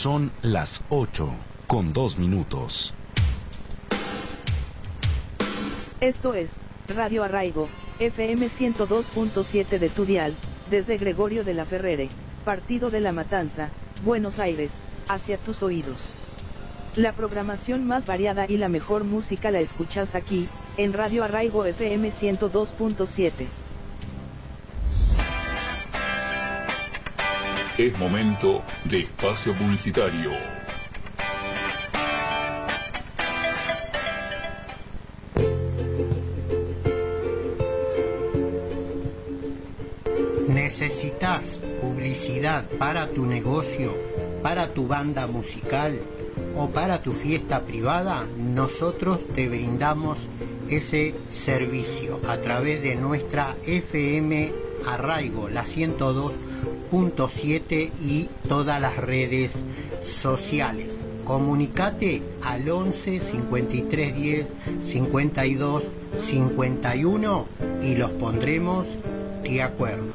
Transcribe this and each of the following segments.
Son las 8:02. Esto es Radio Arraigo, FM 102.7 de tu dial, desde Gregorio de la Ferrere, Partido de la Matanza, Buenos Aires, hacia tus oídos. La programación más variada y la mejor música la escuchas aquí, en Radio Arraigo FM 102.7. Es momento de espacio publicitario. ¿Necesitas publicidad para tu negocio, para tu banda musical o para tu fiesta privada? Nosotros te brindamos ese servicio a través de nuestra FM Arraigo, la 102.7 y todas las redes sociales. Comunicate al 11 53 10 52 51 y los pondremos de acuerdo.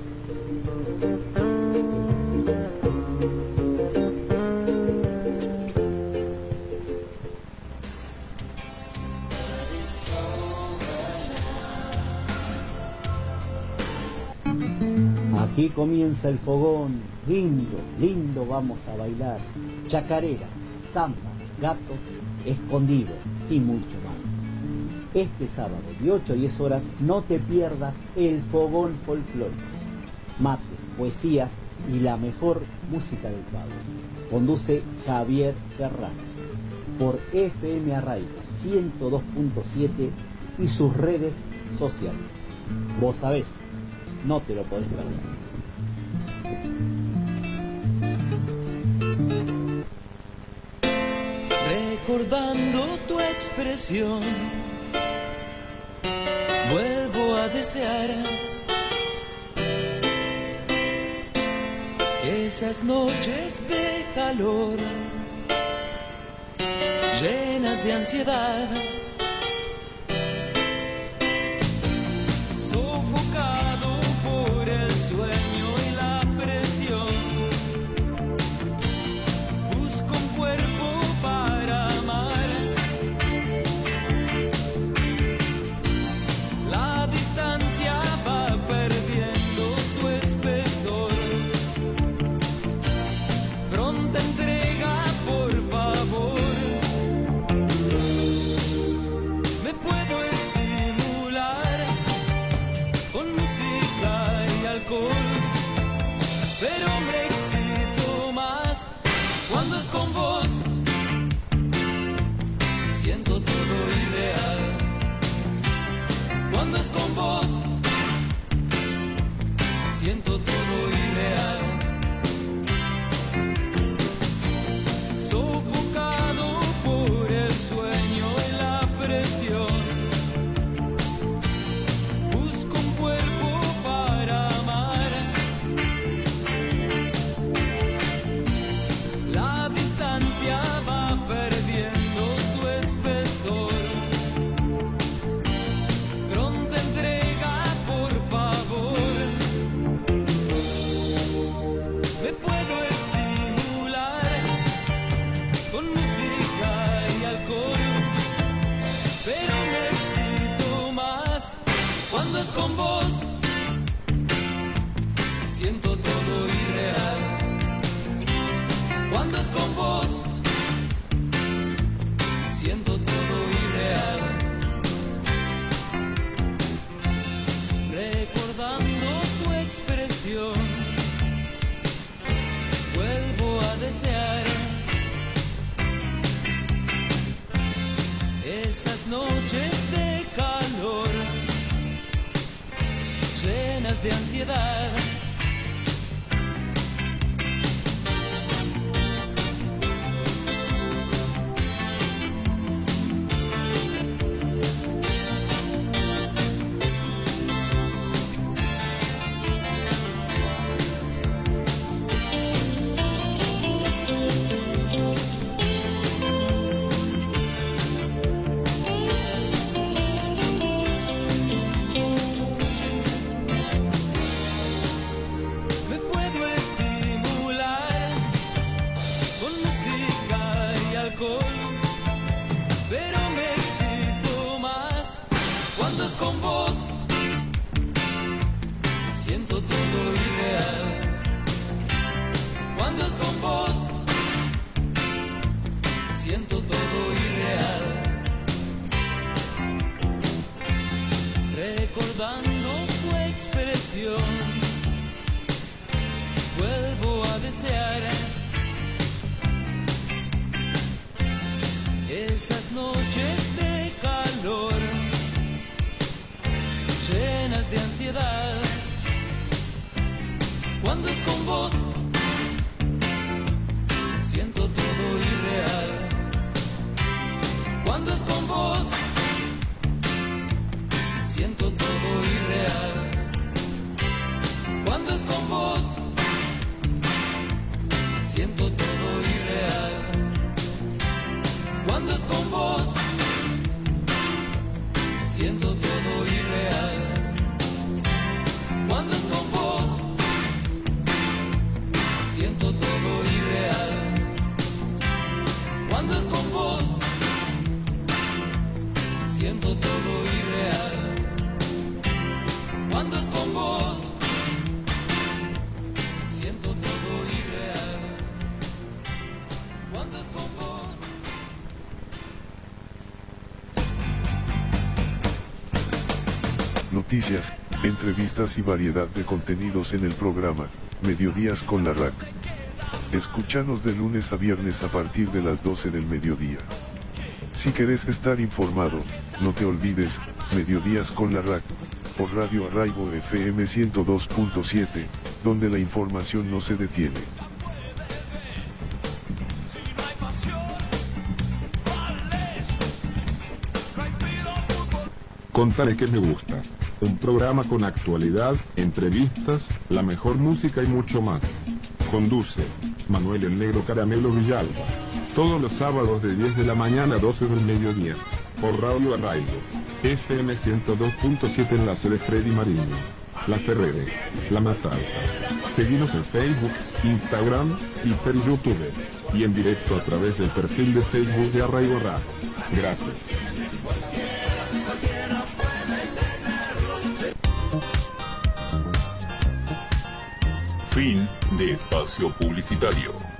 Aquí comienza el fogón, lindo, lindo vamos a bailar, chacarera, samba, gatos, escondido y mucho más. Este sábado de 8 a 10 horas no te pierdas el fogón folclórico, mates, poesías y la mejor música del pago. Conduce Javier Serrano por FM Arraigo 102.7 y sus redes sociales. Vos sabés, no te lo podés perder. Recordando tu expresión, vuelvo a desear esas noches de calor, llenas de ansiedad, sofocado por el sueño y la presión. Busco un cuerpo para amar. La distancia va perdiendo su espesor. Pronta entrega, por favor. Me puedo estimular con música y alcohol, pero me excito más cuando es con vos. Siento todo irreal cuando es con vos. Siento todo irreal. Sofocado por el sueño y la presión. Busco un cuerpo para amar. La distancia va perdiendo su espesor. Pronta entrega, por favor. Me puedo estimular con música y alcohol, pero me excito más cuando es con vos. Siento todo irreal cuando es con vos. Siento todo irreal. Recordando tu expresión, vuelvo a desear esas noches de calor, llenas de ansiedad. con vos, siento todo irreal. Recordando tu expresión, vuelvo a desear esas noches de calor, llenas de ansiedad. Cuando es con vos, siento todo irreal. Cuando es con vos, siento todo irreal. Cuando es con vos, siento todo irreal. Cuando es con vos, siento todo irreal. Cuando es con vos, siento todo irreal. Cuando es con vos, siento todo irreal. Cuando es con vos, siento todo irreal. Cuando es con vos. Noticias, entrevistas y variedad de contenidos en el programa Mediodías con la RAC. Escúchanos de lunes a viernes a partir de las 12 del mediodía. Si querés estar informado, no te olvides, Mediodías con la RAC, por Radio Arraigo FM 102.7, donde la información no se detiene. Contale que me gusta. Un programa con actualidad, entrevistas, la mejor música y mucho más. Conduce Manuel el Negro Caramelo Villalba. Todos los sábados de 10 de la mañana a 12 del mediodía. Por Radio Arraigo. FM 102.7 en la sede Freddy Mariño. La Ferrere. La Matanza. Seguimos en Facebook, Instagram y por YouTube. Y en directo a través del perfil de Facebook de Arraigo Radio. Gracias. Fin de espacio publicitario.